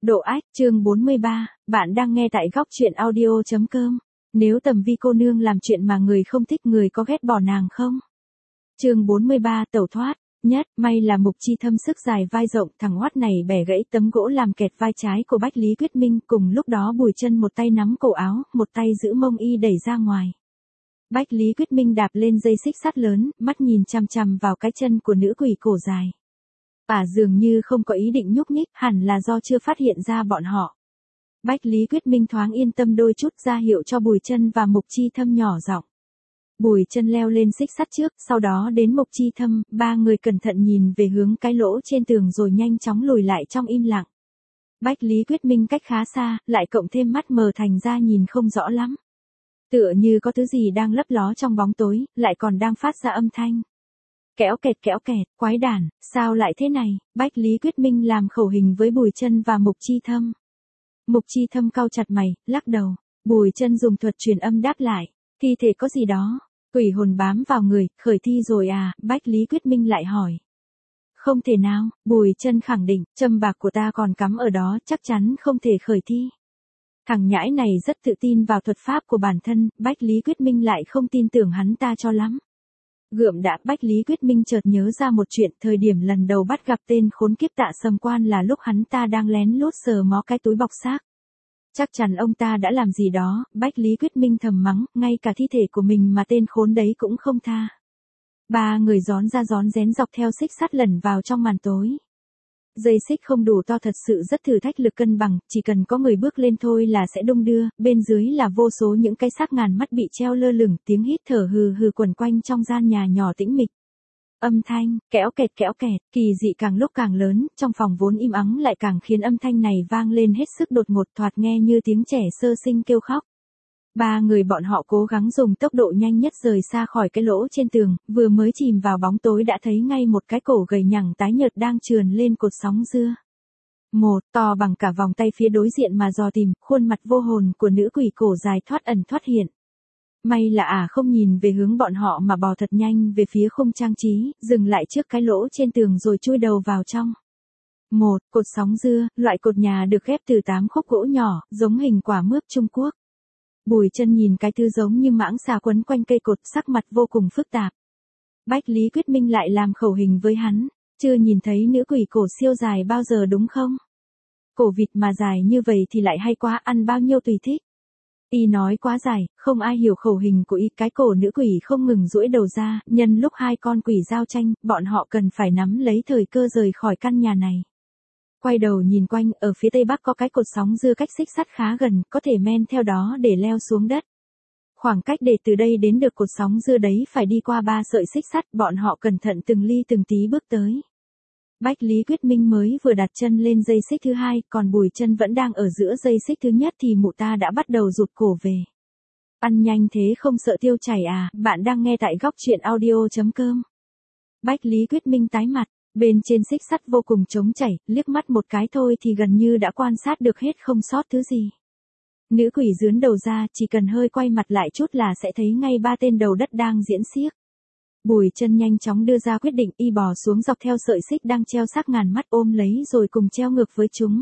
Độ ách, chương 43, bạn đang nghe tại góc truyện audio.com. Nếu Tầm Vi cô nương làm chuyện mà người không thích, người có ghét bỏ nàng không? Chương 43, tẩu thoát. Nhất, may là Mục Chi Thâm sức dài vai rộng, thằng oát này bẻ gãy tấm gỗ làm kẹt vai trái của Bách Lý Quyết Minh, cùng lúc đó Bùi Chân một tay nắm cổ áo, một tay giữ mông y đẩy ra ngoài. Bách Lý Quyết Minh đạp lên dây xích sắt lớn, mắt nhìn chằm chằm vào cái chân của nữ quỷ cổ dài. Dường như không có ý định nhúc nhích, hẳn là do chưa phát hiện ra bọn họ. Bách Lý Quyết Minh thoáng yên tâm đôi chút, ra hiệu cho Bùi Chân và Mục Chi Thâm nhỏ giọng. Bùi Chân leo lên xích sắt trước, sau đó đến Mục Chi Thâm, ba người cẩn thận nhìn về hướng cái lỗ trên tường rồi nhanh chóng lùi lại trong im lặng. Bách Lý Quyết Minh cách khá xa, lại cộng thêm mắt mờ thành ra nhìn không rõ lắm. Tựa như có thứ gì đang lấp ló trong bóng tối, lại còn đang phát ra âm thanh. Kéo kẹt, quái đản, sao lại thế này? Bách Lý Quyết Minh làm khẩu hình với Bùi Chân và Mục Chi Thâm. Mục Chi Thâm cau chặt mày, lắc đầu. Bùi Chân dùng thuật truyền âm đáp lại. Thi thể có gì đó? Quỷ hồn bám vào người, khởi thi rồi à? Bách Lý Quyết Minh lại hỏi. Không thể nào, Bùi Chân khẳng định, châm bạc của ta còn cắm ở đó, chắc chắn không thể khởi thi. Thằng nhãi này rất tự tin vào thuật pháp của bản thân, Bách Lý Quyết Minh lại không tin tưởng hắn ta cho lắm. Gượm đã, Bách Lý Quyết Minh chợt nhớ ra một chuyện, thời điểm lần đầu bắt gặp tên khốn kiếp Tạ Sầm Quan là lúc hắn ta đang lén lút sờ mó cái túi bọc xác. Chắc chắn ông ta đã làm gì đó, Bách Lý Quyết Minh thầm mắng, ngay cả thi thể của mình mà tên khốn đấy cũng không tha. Ba người rón ra rón rén dọc theo xích sắt lẩn vào trong màn tối. Dây xích không đủ to thật sự rất thử thách lực cân bằng, chỉ cần có người bước lên thôi là sẽ đung đưa, bên dưới là vô số những cái xác ngàn mắt bị treo lơ lửng, tiếng hít thở hừ hừ quẩn quanh trong gian nhà nhỏ tĩnh mịch. Âm thanh, kéo kẹt, kỳ dị càng lúc càng lớn, trong phòng vốn im ắng lại càng khiến âm thanh này vang lên hết sức đột ngột, thoạt nghe như tiếng trẻ sơ sinh kêu khóc. Ba người bọn họ cố gắng dùng tốc độ nhanh nhất rời xa khỏi cái lỗ trên tường, vừa mới chìm vào bóng tối đã thấy ngay một cái cổ gầy nhẳng tái nhợt đang trườn lên cột sóng dưa. Một, to bằng cả vòng tay phía đối diện mà dò tìm, khuôn mặt vô hồn của nữ quỷ cổ dài thoát ẩn thoát hiện. May là không nhìn về hướng bọn họ mà bò thật nhanh về phía khung trang trí, dừng lại trước cái lỗ trên tường rồi chui đầu vào trong. Một, cột sóng dưa, loại cột nhà được ghép từ 8 khúc gỗ nhỏ, giống hình quả mướp Trung Quốc. Bùi Chân nhìn cái thứ giống như mãng xà quấn quanh cây cột, sắc mặt vô cùng phức tạp. Bách Lý Quyết Minh lại làm khẩu hình với hắn, chưa nhìn thấy nữ quỷ cổ siêu dài bao giờ đúng không? Cổ vịt mà dài như vậy thì lại hay quá, ăn bao nhiêu tùy thích. Y nói quá dài, không ai hiểu khẩu hình của y, cái cổ nữ quỷ không ngừng duỗi đầu ra, nhân lúc hai con quỷ giao tranh, bọn họ cần phải nắm lấy thời cơ rời khỏi căn nhà này. Quay đầu nhìn quanh, ở phía tây bắc có cái cột sóng dưa cách xích sắt khá gần, có thể men theo đó để leo xuống đất. Khoảng cách để từ đây đến được cột sóng dưa đấy phải đi qua 3 sợi xích sắt, bọn họ cẩn thận từng ly từng tí bước tới. Bách Lý Quyết Minh mới vừa đặt chân lên dây xích thứ hai, còn Bùi Chân vẫn đang ở giữa dây xích thứ nhất thì mụ ta đã bắt đầu rụt cổ về. Ăn nhanh thế không sợ tiêu chảy à? Bạn đang nghe tại góc truyện audio.com. Bách Lý Quyết Minh tái mặt. Bên trên xích sắt vô cùng trống chảy, liếc mắt một cái thôi thì gần như đã quan sát được hết không sót thứ gì. Nữ quỷ dướn đầu ra, chỉ cần hơi quay mặt lại chút là sẽ thấy ngay 3 tên đầu đất đang diễn xiếc. Bùi Chân nhanh chóng đưa ra quyết định, y bò xuống dọc theo sợi xích đang treo xác ngàn mắt ôm lấy rồi cùng treo ngược với chúng.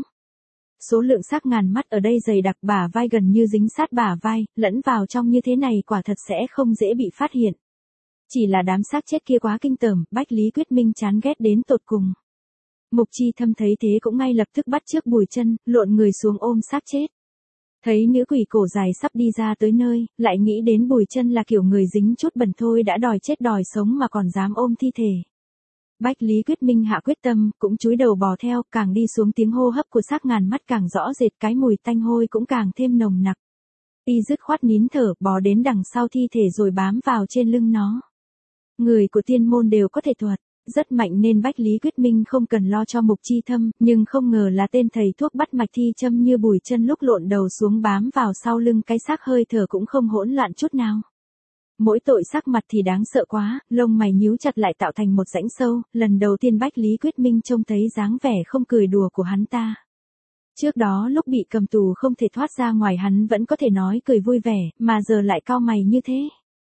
Số lượng xác ngàn mắt ở đây dày đặc, bả vai gần như dính sát bả vai, lẫn vào trong như thế này quả thật sẽ không dễ bị phát hiện. Chỉ là đám xác chết kia quá kinh tởm, Bách Lý Quyết Minh chán ghét đến tột cùng. Mục Chi Thâm thấy thế cũng ngay lập tức bắt trước Bùi Chân, lộn người xuống ôm xác chết. Thấy nữ quỷ cổ dài sắp đi ra tới nơi, lại nghĩ đến Bùi Chân là kiểu người dính chút bẩn thôi đã đòi chết đòi sống mà còn dám ôm thi thể. Bách Lý Quyết Minh hạ quyết tâm, cũng chúi đầu bò theo, càng đi xuống tiếng hô hấp của xác ngàn mắt càng rõ rệt, cái mùi tanh hôi cũng càng thêm nồng nặc. Y dứt khoát nín thở, bò đến đằng sau thi thể rồi bám vào trên lưng nó. Người của tiên môn đều có thể thuật, rất mạnh nên Bách Lý Quyết Minh không cần lo cho Mục Chi Thâm, nhưng không ngờ là tên thầy thuốc bắt mạch thi châm như Bùi Chân lúc lộn đầu xuống bám vào sau lưng cái xác hơi thở cũng không hỗn loạn chút nào. Mỗi tội sắc mặt thì đáng sợ quá, lông mày nhíu chặt lại tạo thành một rãnh sâu, lần đầu tiên Bách Lý Quyết Minh trông thấy dáng vẻ không cười đùa của hắn ta. Trước đó lúc bị cầm tù không thể thoát ra ngoài hắn vẫn có thể nói cười vui vẻ, mà giờ lại cau mày như thế.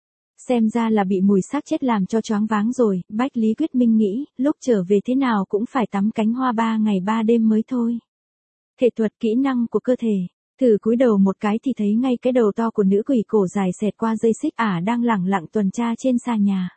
Xem ra là bị mùi xác chết làm cho choáng váng rồi, Bách Lý Quyết Minh nghĩ, lúc trở về thế nào cũng phải tắm cánh hoa 3 ngày 3 đêm mới thôi. thể thuật kỹ năng của cơ thể. Thử cúi đầu một cái thì thấy ngay cái đầu to của nữ quỷ cổ dài xẹt qua dây xích đang lẳng lặng tuần tra trên sàn nhà.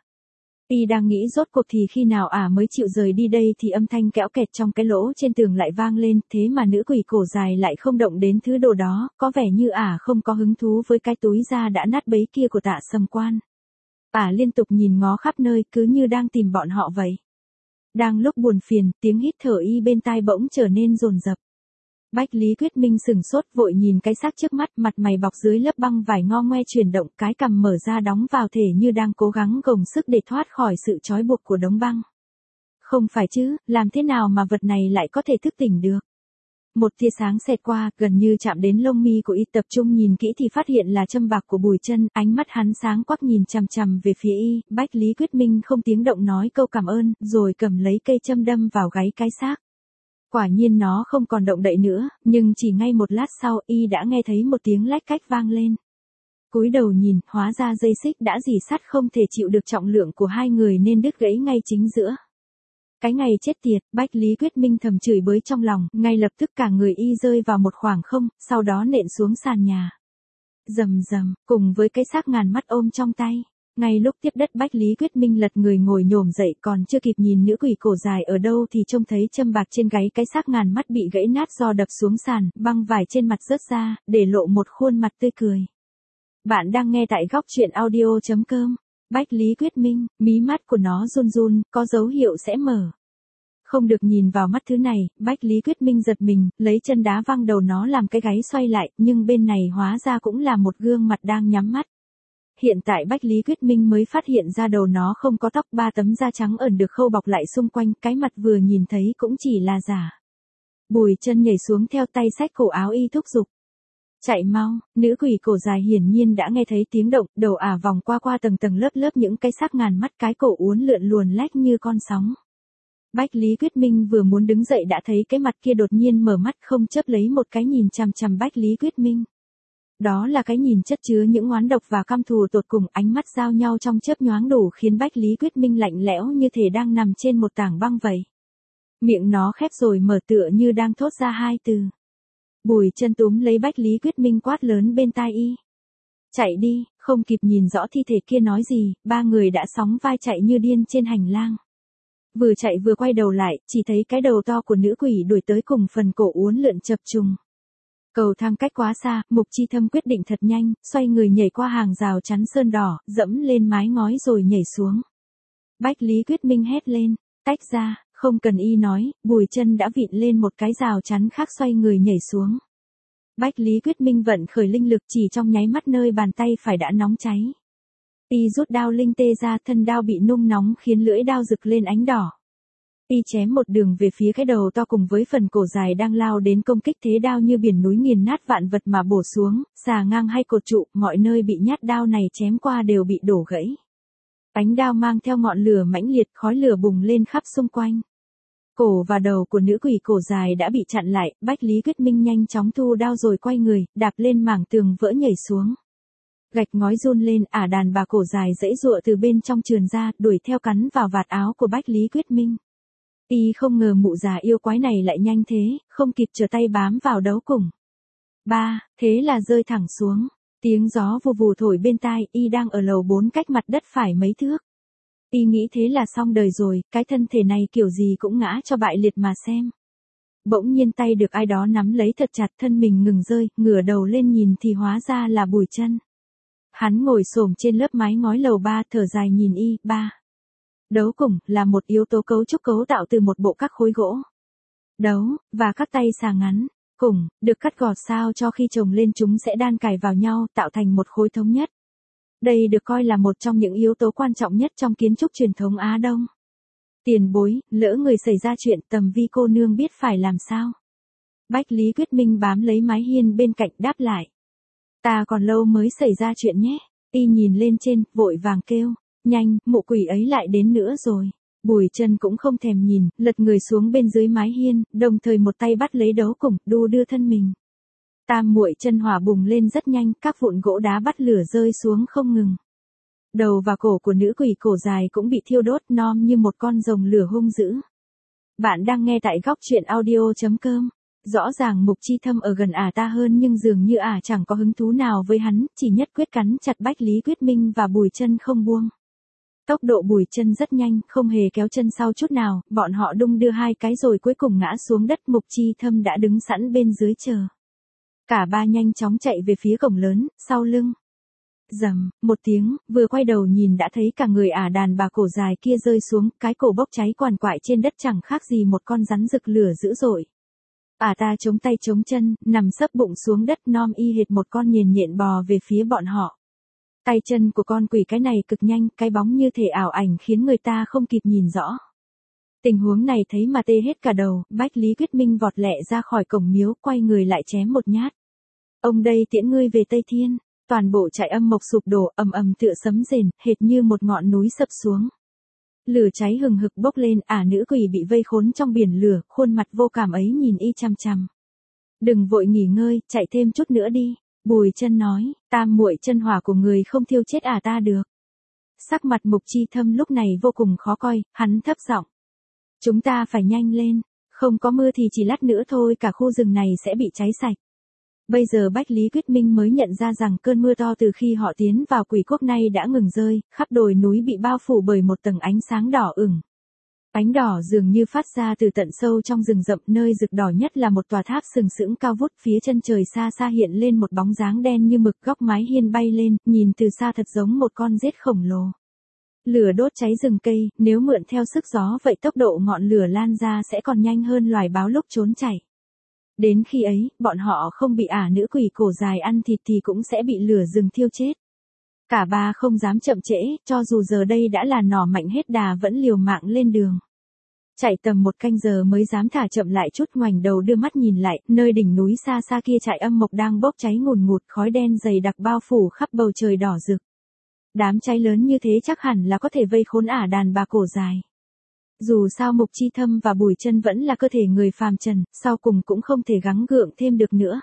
Y đang nghĩ rốt cuộc thì khi nào mới chịu rời đi đây thì âm thanh kẽo kẹt trong cái lỗ trên tường lại vang lên, thế mà nữ quỷ cổ dài lại không động đến thứ đồ đó, có vẻ như không có hứng thú với cái túi da đã nát bấy kia của Tạ Sầm Quan. Liên tục nhìn ngó khắp nơi cứ như đang tìm bọn họ vậy. Đang lúc buồn phiền, tiếng hít thở Y bên tai bỗng trở nên dồn dập. Bách Lý Quyết Minh sửng sốt vội nhìn cái xác trước mắt, mặt mày bọc dưới lớp băng vải ngo ngoe chuyển động, cái cằm mở ra đóng vào thể như đang cố gắng gồng sức để thoát khỏi sự trói buộc của đống băng. Không phải chứ, làm thế nào mà vật này lại có thể thức tỉnh được? Một tia sáng xẹt qua, gần như chạm đến lông mi của Y, tập trung nhìn kỹ thì phát hiện là châm bạc của Bùi Chân, ánh mắt hắn sáng quắc nhìn chằm chằm về phía Y, Bách Lý Quyết Minh không tiếng động nói câu cảm ơn, rồi cầm lấy cây châm đâm vào gáy cái xác. Quả nhiên nó không còn động đậy nữa, nhưng chỉ ngay một lát sau Y đã nghe thấy một tiếng lách cách vang lên. Cúi đầu nhìn, hóa ra dây xích đã rỉ sắt không thể chịu được trọng lượng của hai người nên đứt gãy ngay chính giữa. Cái ngày chết tiệt, Bách Lý Quyết Minh thầm chửi bới trong lòng, ngay lập tức cả người Y rơi vào một khoảng không, sau đó nện xuống sàn nhà. Rầm rầm, cùng với cái xác ngàn mắt ôm trong tay. Ngay lúc tiếp đất Bách Lý Quyết Minh lật người ngồi nhổm dậy, còn chưa kịp nhìn nữ quỷ cổ dài ở đâu thì trông thấy châm bạc trên gáy cái xác ngàn mắt bị gãy nát do đập xuống sàn, băng vải trên mặt rớt ra, để lộ một khuôn mặt tươi cười. Bạn đang nghe tại góc truyện audio.com. Bách Lý Quyết Minh, mí mắt của nó run run, có dấu hiệu sẽ mở. Không được nhìn vào mắt thứ này, Bách Lý Quyết Minh giật mình, lấy chân đá văng đầu nó làm cái gáy xoay lại, nhưng bên này hóa ra cũng là một gương mặt đang nhắm mắt. Hiện tại Bách Lý Quyết Minh mới phát hiện ra đầu nó không có tóc, 3 tấm da trắng ẩn được khâu bọc lại xung quanh, cái mặt vừa nhìn thấy cũng chỉ là giả. Bùi Chân nhảy xuống theo tay xách cổ áo Y thúc giục. Chạy mau, nữ quỷ cổ dài hiển nhiên đã nghe thấy tiếng động, đầu vòng qua tầng tầng lớp lớp những cái xác ngàn mắt, cái cổ uốn lượn luồn lách như con sóng. Bách Lý Quyết Minh vừa muốn đứng dậy đã thấy cái mặt kia đột nhiên mở mắt không chớp lấy một cái nhìn chằm chằm Bách Lý Quyết Minh. Đó là cái nhìn chất chứa những oán độc và căm thù tột cùng, ánh mắt giao nhau trong chớp nhoáng đủ khiến Bách Lý Quyết Minh lạnh lẽo như thể đang nằm trên một tảng băng vậy. Miệng nó khép rồi mở tựa như đang thốt ra 2 từ. Bùi Chân túm lấy Bách Lý Quyết Minh quát lớn bên tai Y. Chạy đi, không kịp nhìn rõ thi thể kia nói gì, 3 người đã sóng vai chạy như điên trên hành lang. Vừa chạy vừa quay đầu lại, chỉ thấy cái đầu to của nữ quỷ đuổi tới cùng phần cổ uốn lượn chập trùng. Cầu thang cách quá xa, Mục Chi Thâm quyết định thật nhanh, xoay người nhảy qua hàng rào chắn sơn đỏ, dẫm lên mái ngói rồi nhảy xuống. Bách Lý Quyết Minh hét lên, tách ra, không cần Y nói, Bùi Chân đã vịn lên một cái rào chắn khác xoay người nhảy xuống. Bách Lý Quyết Minh vận khởi linh lực, chỉ trong nháy mắt nơi bàn tay phải đã nóng cháy. Y rút đao linh tê ra, thân đao bị nung nóng khiến lưỡi đao rực lên ánh đỏ. Y chém một đường về phía cái đầu to cùng với phần cổ dài đang lao đến công kích, thế đao như biển núi nghiền nát vạn vật mà bổ xuống, xà ngang hay cột trụ, mọi nơi bị nhát đao này chém qua đều bị đổ gãy. Ánh đao mang theo ngọn lửa mãnh liệt, khói lửa bùng lên khắp xung quanh. Cổ và đầu của nữ quỷ cổ dài đã bị chặn lại, Bách Lý Quyết Minh nhanh chóng thu đao rồi quay người, đạp lên mảng tường vỡ nhảy xuống. Gạch ngói run lên, đàn bà cổ dài giãy giụa từ bên trong trườn ra, đuổi theo cắn vào vạt áo của Bách Lý Quyết Minh. Y không ngờ mụ già yêu quái này lại nhanh thế, không kịp trở tay bám vào đấu cùng. Thế là rơi thẳng xuống. Tiếng gió vù vù thổi bên tai, Y đang ở lầu 4 cách mặt đất phải mấy thước. Y nghĩ thế là xong đời rồi, cái thân thể này kiểu gì cũng ngã cho bại liệt mà xem. Bỗng nhiên tay được ai đó nắm lấy thật chặt, thân mình ngừng rơi, ngửa đầu lên nhìn thì hóa ra là Bùi Chân. Hắn ngồi xổm trên lớp mái ngói lầu 3 thở dài nhìn Y. Đấu cùng là một yếu tố cấu trúc cấu tạo từ một bộ các khối gỗ. Đấu, và các tay xà ngắn, cùng, được cắt gọt sao cho khi chồng lên chúng sẽ đan cài vào nhau tạo thành một khối thống nhất. Đây được coi là một trong những yếu tố quan trọng nhất trong kiến trúc truyền thống Á Đông. Tiền bối, lỡ người xảy ra chuyện Tầm Vi cô nương biết phải làm sao? Bách Lý Quyết Minh bám lấy mái hiên bên cạnh đáp lại. Ta còn lâu mới xảy ra chuyện nhé. Y nhìn lên trên, vội vàng kêu. Nhanh, mụ quỷ ấy lại đến nữa rồi. Bùi Chân cũng không thèm nhìn, lật người xuống bên dưới mái hiên, đồng thời một tay bắt lấy đấu cùng, đu đưa thân mình. Tam muội chân hỏa bùng lên rất nhanh, các vụn gỗ đá bắt lửa rơi xuống không ngừng. Đầu và cổ của nữ quỷ cổ dài cũng bị thiêu đốt nom như một con rồng lửa hung dữ. Bạn đang nghe tại góc truyện audio.com. Rõ ràng Mục Chi Thâm ở gần ta hơn nhưng dường như chẳng có hứng thú nào với hắn, chỉ nhất quyết cắn chặt Bách Lý Quyết Minh và Bùi Chân không buông. Tốc độ Bùi Chân rất nhanh, không hề kéo chân sau chút nào, bọn họ đung đưa hai cái rồi cuối cùng ngã xuống đất. Mục Chi Thâm đã đứng sẵn bên dưới chờ. Cả ba nhanh chóng chạy về phía cổng lớn, sau lưng. Rầm, một tiếng, vừa quay đầu nhìn đã thấy cả người đàn bà cổ dài kia rơi xuống, cái cổ bốc cháy quằn quại trên đất chẳng khác gì một con rắn rực lửa dữ dội. Ta chống tay chống chân, nằm sấp bụng xuống đất nom y hệt một con nhện nhện bò về phía bọn họ. Tay chân của con quỷ cái này cực nhanh, cái bóng như thể ảo ảnh khiến người ta không kịp nhìn rõ. Tình huống này thấy mà tê hết cả đầu, Bách Lý Quyết Minh vọt lẹ ra khỏi cổng miếu, quay người lại chém một nhát. Ông đây tiễn ngươi về Tây Thiên. Toàn bộ trại âm mộc sụp đổ, ầm ầm tựa sấm rền, hệt như một ngọn núi sập xuống. Lửa cháy hừng hực bốc lên, nữ quỷ bị vây khốn trong biển lửa, khuôn mặt vô cảm ấy nhìn y chằm chằm. Đừng vội nghỉ ngơi, chạy thêm chút nữa đi. Bùi Chân nói, tam muội chân hỏa của người không thiêu chết ta được. Sắc mặt Mục Chi Thâm lúc này vô cùng khó coi, hắn thấp giọng. Chúng ta phải nhanh lên, không có mưa thì chỉ lát nữa thôi cả khu rừng này sẽ bị cháy sạch. Bây giờ Bách Lý Quyết Minh mới nhận ra rằng cơn mưa to từ khi họ tiến vào Quỷ Quốc nay đã ngừng rơi, khắp đồi núi bị bao phủ bởi một tầng ánh sáng đỏ ửng. Ánh đỏ dường như phát ra từ tận sâu trong rừng rậm, nơi rực đỏ nhất là một tòa tháp sừng sững cao vút, phía chân trời xa xa hiện lên một bóng dáng đen như mực, góc mái hiên bay lên, nhìn từ xa thật giống một con rết khổng lồ. Lửa đốt cháy rừng cây, nếu mượn theo sức gió vậy tốc độ ngọn lửa lan ra sẽ còn nhanh hơn loài báo lúc trốn chạy. Đến khi ấy, bọn họ không bị nữ quỷ cổ dài ăn thịt thì cũng sẽ bị lửa rừng thiêu chết. Cả ba không dám chậm trễ, cho dù giờ đây đã là nỏ mạnh hết đà vẫn liều mạng lên đường. Chạy tầm 1 canh giờ mới dám thả chậm lại chút, ngoảnh đầu đưa mắt nhìn lại, nơi đỉnh núi xa xa kia trại âm mộc đang bốc cháy ngùn ngụt, khói đen dày đặc bao phủ khắp bầu trời đỏ rực. Đám cháy lớn như thế chắc hẳn là có thể vây khốn đàn bà cổ dài. Dù sao Mục Chi Thâm và Bùi Chân vẫn là cơ thể người phàm trần, sau cùng cũng không thể gắng gượng thêm được nữa.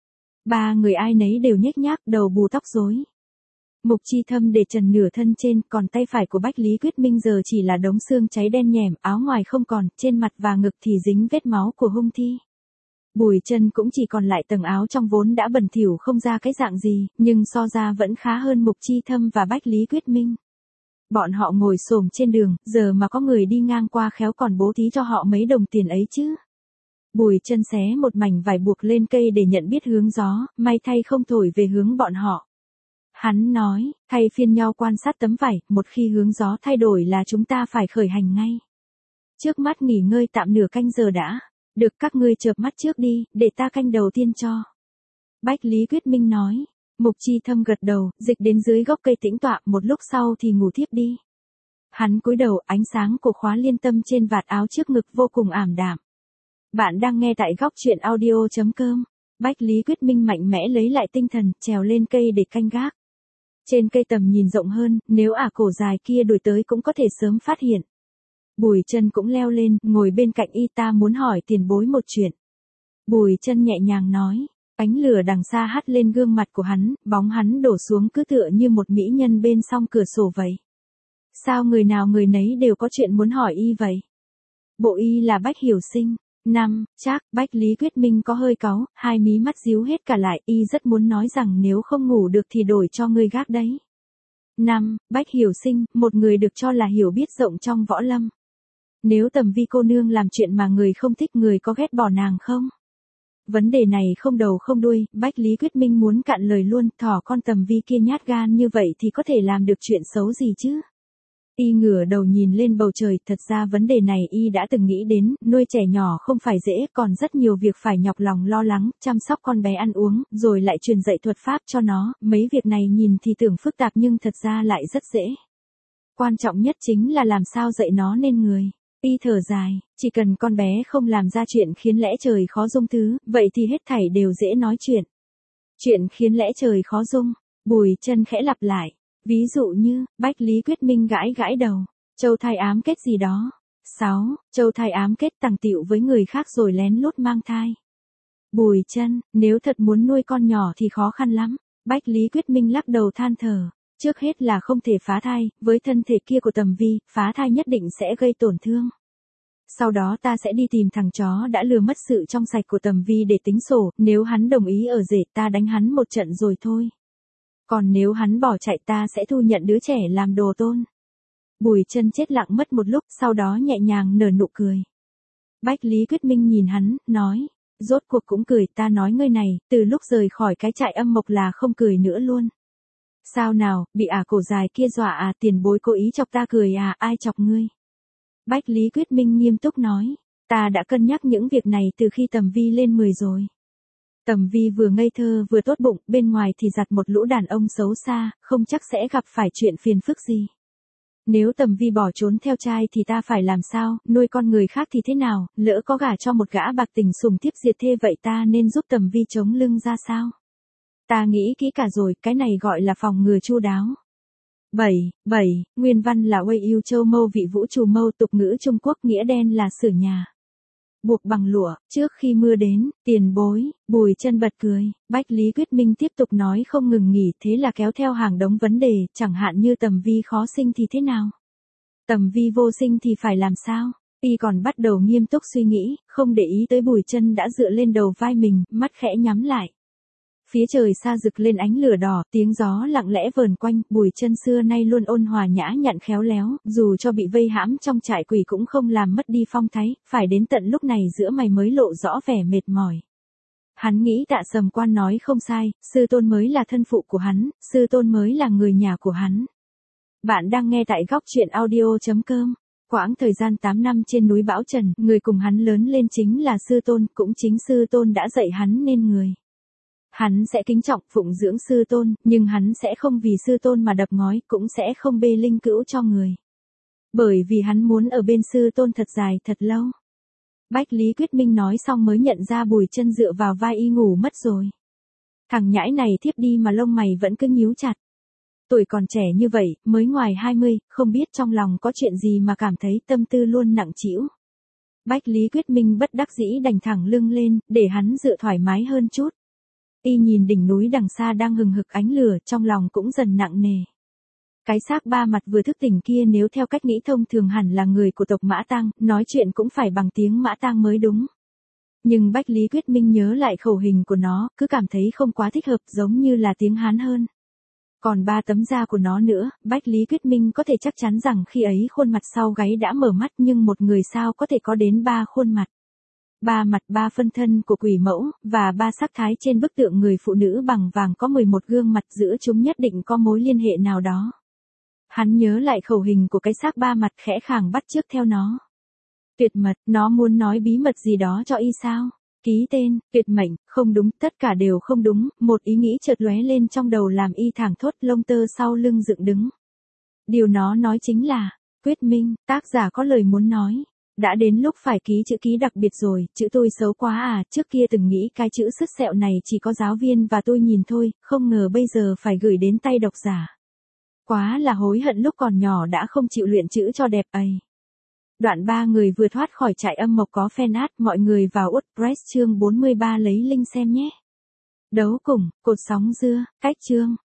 Ba người ai nấy đều nhếch nhác, đầu bù tóc rối. Mục Chi Thâm để trần nửa thân trên, còn tay phải của Bách Lý Quyết Minh giờ chỉ là đống xương cháy đen nhẻm, áo ngoài không còn, trên mặt và ngực thì dính vết máu của hung thi. Bùi Chân cũng chỉ còn lại tầng áo trong vốn đã bẩn thỉu không ra cái dạng gì, nhưng so ra vẫn khá hơn Mục Chi Thâm và Bách Lý Quyết Minh. Bọn họ ngồi xổm trên đường, giờ mà có người đi ngang qua khéo còn bố thí cho họ mấy đồng tiền ấy chứ. Bùi Chân xé một mảnh vải buộc lên cây để nhận biết hướng gió, may thay không thổi về hướng bọn họ. Hắn nói, thay phiên nhau quan sát tấm vải, một khi hướng gió thay đổi là chúng ta phải khởi hành ngay. Trước mắt nghỉ ngơi tạm nửa canh giờ đã, được các ngươi chợp mắt trước đi, để ta canh đầu tiên cho. Bách Lý Quyết Minh nói. Mục Chi Thâm gật đầu, dịch đến dưới gốc cây tĩnh tọa, một lúc sau thì ngủ thiếp đi. Hắn cúi đầu, ánh sáng của khóa liên tâm trên vạt áo trước ngực vô cùng ảm đạm. Bạn đang nghe tại góc truyện audio.com. Bách Lý Quyết Minh mạnh mẽ lấy lại tinh thần, trèo lên cây để canh gác. Trên cây tầm nhìn rộng hơn, nếu cổ dài kia đuổi tới cũng có thể sớm phát hiện. Bùi Chân cũng leo lên, ngồi bên cạnh y, ta muốn hỏi tiền bối một chuyện. Bùi Chân nhẹ nhàng nói. Ánh lửa đằng xa hắt lên gương mặt của hắn, bóng hắn đổ xuống cứ tựa như một mỹ nhân bên song cửa sổ vậy. Sao người nào người nấy đều có chuyện muốn hỏi y vậy? Bộ y là Bách Hiểu Sinh. Chắc, Bách Lý Quyết Minh có hơi cáu, hai mí mắt díu hết cả lại, y rất muốn nói rằng nếu không ngủ được thì đổi cho ngươi gác đấy. Bách Hiểu Sinh, một người được cho là hiểu biết rộng trong võ lâm. Nếu Tầm Vi cô nương làm chuyện mà người không thích, người có ghét bỏ nàng không? Vấn đề này không đầu không đuôi, Bách Lý Quyết Minh muốn cạn lời luôn, thỏ con Tầm Vi kia nhát gan như vậy thì có thể làm được chuyện xấu gì chứ? Y ngửa đầu nhìn lên bầu trời, thật ra vấn đề này y đã từng nghĩ đến, nuôi trẻ nhỏ không phải dễ, còn rất nhiều việc phải nhọc lòng lo lắng, chăm sóc con bé ăn uống, rồi lại truyền dạy thuật pháp cho nó, mấy việc này nhìn thì tưởng phức tạp nhưng thật ra lại rất dễ. Quan trọng nhất chính là làm sao dạy nó nên người. Y thở dài, chỉ cần con bé không làm ra chuyện khiến lẽ trời khó dung thứ, vậy thì hết thảy đều dễ nói chuyện. Chuyện khiến lẽ trời khó dung, Bùi Chân khẽ lặp lại. Ví dụ như, Bách Lý Quyết Minh gãi gãi đầu, Châu thai ám kết gì đó. 6. Châu thai ám kết tàng tịu với người khác rồi lén lút mang thai. Bùi Chân, nếu thật muốn nuôi con nhỏ thì khó khăn lắm. Bách Lý Quyết Minh lắc đầu than thở. Trước hết là không thể phá thai, với thân thể kia của Tầm Vi, phá thai nhất định sẽ gây tổn thương. Sau đó ta sẽ đi tìm thằng chó đã lừa mất sự trong sạch của Tầm Vi để tính sổ, nếu hắn đồng ý ở rể ta đánh hắn một trận rồi thôi. Còn nếu hắn bỏ chạy ta sẽ thu nhận đứa trẻ làm đồ tôn. Bùi Chân chết lặng mất một lúc, sau đó nhẹ nhàng nở nụ cười. Bách Lý Quyết Minh nhìn hắn, nói, rốt cuộc cũng cười, ta nói ngươi này, từ lúc rời khỏi cái trại âm mộc là không cười nữa luôn. Sao nào, bị cổ dài kia dọa tiền bối cố ý chọc ta cười ai chọc ngươi? Bách Lý Quyết Minh nghiêm túc nói, ta đã cân nhắc những việc này từ khi Tầm Vi lên 10 rồi. Tầm Vi vừa ngây thơ vừa tốt bụng, bên ngoài thì giặt một lũ đàn ông xấu xa, không chắc sẽ gặp phải chuyện phiền phức gì. Nếu Tầm Vi bỏ trốn theo trai thì ta phải làm sao, nuôi con người khác thì thế nào, lỡ có gả cho một gã bạc tình sủng thiếp diệt thê vậy ta nên giúp Tầm Vi chống lưng ra sao? Ta nghĩ kỹ cả rồi, cái này gọi là phòng ngừa chu đáo. 7. Nguyên văn là Uây Yêu Châu Mâu Vị Vũ Trù Mâu, tục ngữ Trung Quốc, nghĩa đen là sửa nhà. Buộc bằng lụa, trước khi mưa đến, tiền bối, Bùi Chân bật cười, Bách Lý Quyết Minh tiếp tục nói không ngừng nghỉ, thế là kéo theo hàng đống vấn đề, chẳng hạn như Tầm Vi khó sinh thì thế nào? Tầm Vi vô sinh thì phải làm sao? Y còn bắt đầu nghiêm túc suy nghĩ, không để ý tới Bùi Chân đã dựa lên đầu vai mình, mắt khẽ nhắm lại. Phía trời xa rực lên ánh lửa đỏ, tiếng gió lặng lẽ vờn quanh, Bùi Chân xưa nay luôn ôn hòa nhã nhặn khéo léo, dù cho bị vây hãm trong trại quỷ cũng không làm mất đi phong thái, phải đến tận lúc này giữa mày mới lộ rõ vẻ mệt mỏi. Hắn nghĩ Tạ Sầm Quan nói không sai, sư tôn mới là thân phụ của hắn, sư tôn mới là người nhà của hắn. Bạn đang nghe tại Góc Truyện Audio.com. Quãng thời gian 8 năm trên núi Bão Trần, người cùng hắn lớn lên chính là sư tôn, cũng chính sư tôn đã dạy hắn nên người. Hắn sẽ kính trọng phụng dưỡng sư tôn, nhưng hắn sẽ không vì sư tôn mà đập ngói, cũng sẽ không bê linh cữu cho người. Bởi vì hắn muốn ở bên sư tôn thật dài thật lâu. Bách Lý Quyết Minh nói xong mới nhận ra Bùi Chân dựa vào vai y ngủ mất rồi. Thằng nhãi này thiếp đi mà lông mày vẫn cứ nhíu chặt. Tuổi còn trẻ như vậy, mới ngoài 20, không biết trong lòng có chuyện gì mà cảm thấy tâm tư luôn nặng trĩu. Bách Lý Quyết Minh bất đắc dĩ đành thẳng lưng lên, để hắn dựa thoải mái hơn chút. Y nhìn đỉnh núi đằng xa đang hừng hực ánh lửa, trong lòng cũng dần nặng nề. Cái xác ba mặt vừa thức tỉnh kia nếu theo cách nghĩ thông thường hẳn là người của tộc Mã Tang, nói chuyện cũng phải bằng tiếng Mã Tang mới đúng. Nhưng Bách Lý Quyết Minh nhớ lại khẩu hình của nó, cứ cảm thấy không quá thích hợp, giống như là tiếng Hán hơn. Còn 3 tấm da của nó nữa, Bách Lý Quyết Minh có thể chắc chắn rằng khi ấy khuôn mặt sau gáy đã mở mắt, nhưng một người sao có thể có đến 3 khuôn mặt. 3 mặt 3 phân thân của quỷ mẫu, và 3 sắc thái trên bức tượng người phụ nữ bằng vàng có 11 gương mặt, giữa chúng nhất định có mối liên hệ nào đó. Hắn nhớ lại khẩu hình của cái xác 3 mặt, khẽ khàng bắt chước theo nó. Tuyệt mật, nó muốn nói bí mật gì đó cho y sao? Ký tên, tuyệt mệnh, không đúng, tất cả đều không đúng, một ý nghĩ chợt lóe lên trong đầu làm y thảng thốt, lông tơ sau lưng dựng đứng. Điều nó nói chính là, Quyết Minh, tác giả có lời muốn nói. Đã đến lúc phải ký chữ ký đặc biệt rồi, chữ tôi xấu quá trước kia từng nghĩ cái chữ sứt sẹo này chỉ có giáo viên và tôi nhìn thôi, không ngờ bây giờ phải gửi đến tay độc giả. Quá là hối hận lúc còn nhỏ đã không chịu luyện chữ cho đẹp ấy. Đoạn 3 người vừa thoát khỏi trại âm mộc có fan art, mọi người vào WordPress chương 43 lấy link xem nhé. Đấu cùng, cột sóng dưa, cách chương.